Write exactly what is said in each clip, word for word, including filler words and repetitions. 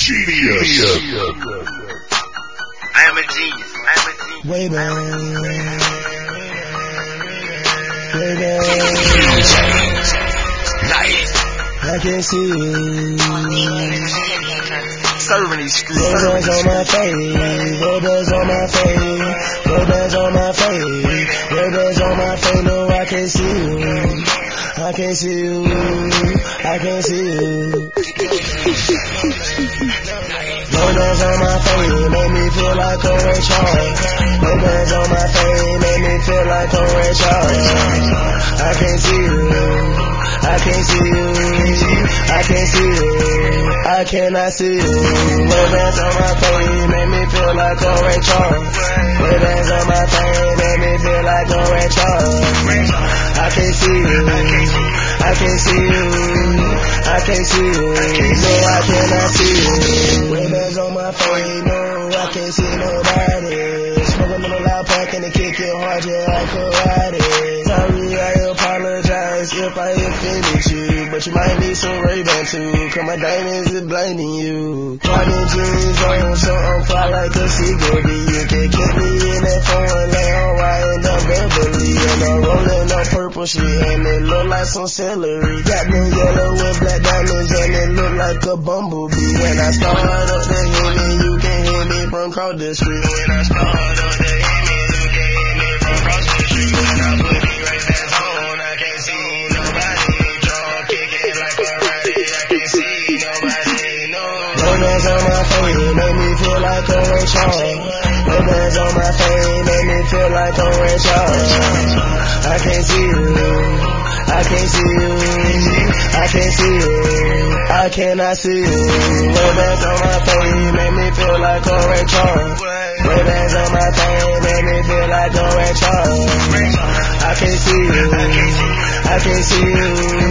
Genius. I am a genius. I am a genius. Way down. Way down. I can see you. Serving these streets. Red on my face. Red on my face. Red on my face. Red on my face. No, I can see you. I can see you. I can see you. Red on my face. Make me feel like a Ray Charles. Red on my face. Make me feel like a Ray Charles. I can see you. I can see you. I can see you. I cannot see you. Red bands on my face make me feel like a Ray Charles. Red bands on my face make me feel like a Ray Charles. I can see you. I can see you. I can see you. No, I cannot see you. Red bands on my face, no, I can't see nobody. Smoking on a loud pack and they kick it hard, yeah, like karate. Sorry, I apologize if I offended you, but you might need some Ray-Ban too, cause my diamonds is blinding you. Diamond jeans on, so I'm fly like a seagull. You can kick me in that phone lane, I'm riding down Beverly, and I'm rolling up purple shit, and it look like some celery. Got them yellow and black diamonds, and it look like a bumblebee. When I start up to hit me, you can hear me from across the street. When I start up to hit me, you can hear me from across the street. When I put me right back on, I can't see nobody. Drum kicking like a righty, I can't see nobody, no. Red on my face make me feel like a Ray Charles. Red on my face make me feel like a Ray Charles. I can't see you. I can't see you. I can't see you. I cannot see you. Red bands on my face make me feel like a Ray Charles. Red bands on my face make me feel like a Ray Charles. I can't see you. I can't see you.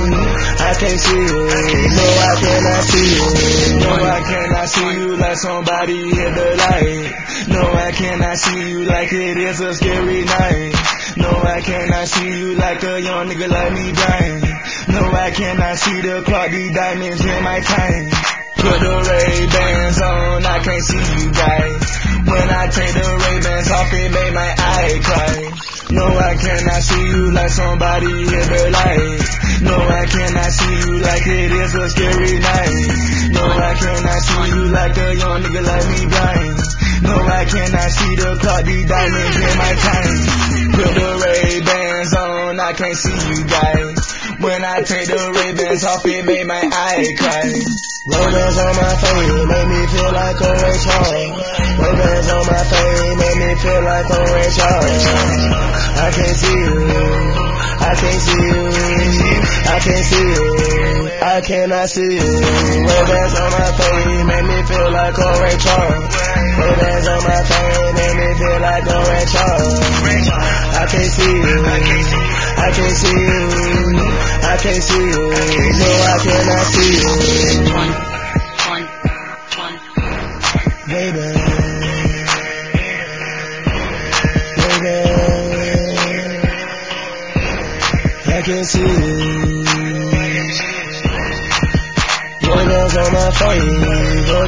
I can't see you. No, I cannot see you. No, I cannot see you like somebody hit the light. No, I cannot see you like it is a scary night. No, I cannot see you like a young nigga like me blind. No, I cannot see the clock, these diamonds in my time. Put the Ray-Bans on, I can't see you guys. When I take the Ray-Bans off, it make my eye cry. No, I cannot see you like somebody hit the light. No, I cannot see you like it is a scary night. No, I cannot see you like a young nigga like me blind. No, I cannot see the clock, these diamonds in my time. Put the Ray-Bans on, I can't see you guys. When I take the Ray-Bans off, it make my eye cry. Ray-Bans on my face make me feel like a Ray Charles. Ray-Bans on my face make me feel like a Ray Charles. I can't see you. I can't see you. I can't see you. I cannot see you. Ray-Bans on my face make me feel like a Ray Charles. Ray-Bans on my face make me feel like a Ray Charles. I can't see you. I can't see you. I can't see you. No, I cannot see you. Baby. Baby. I can't see you. Ray-Bans on my face.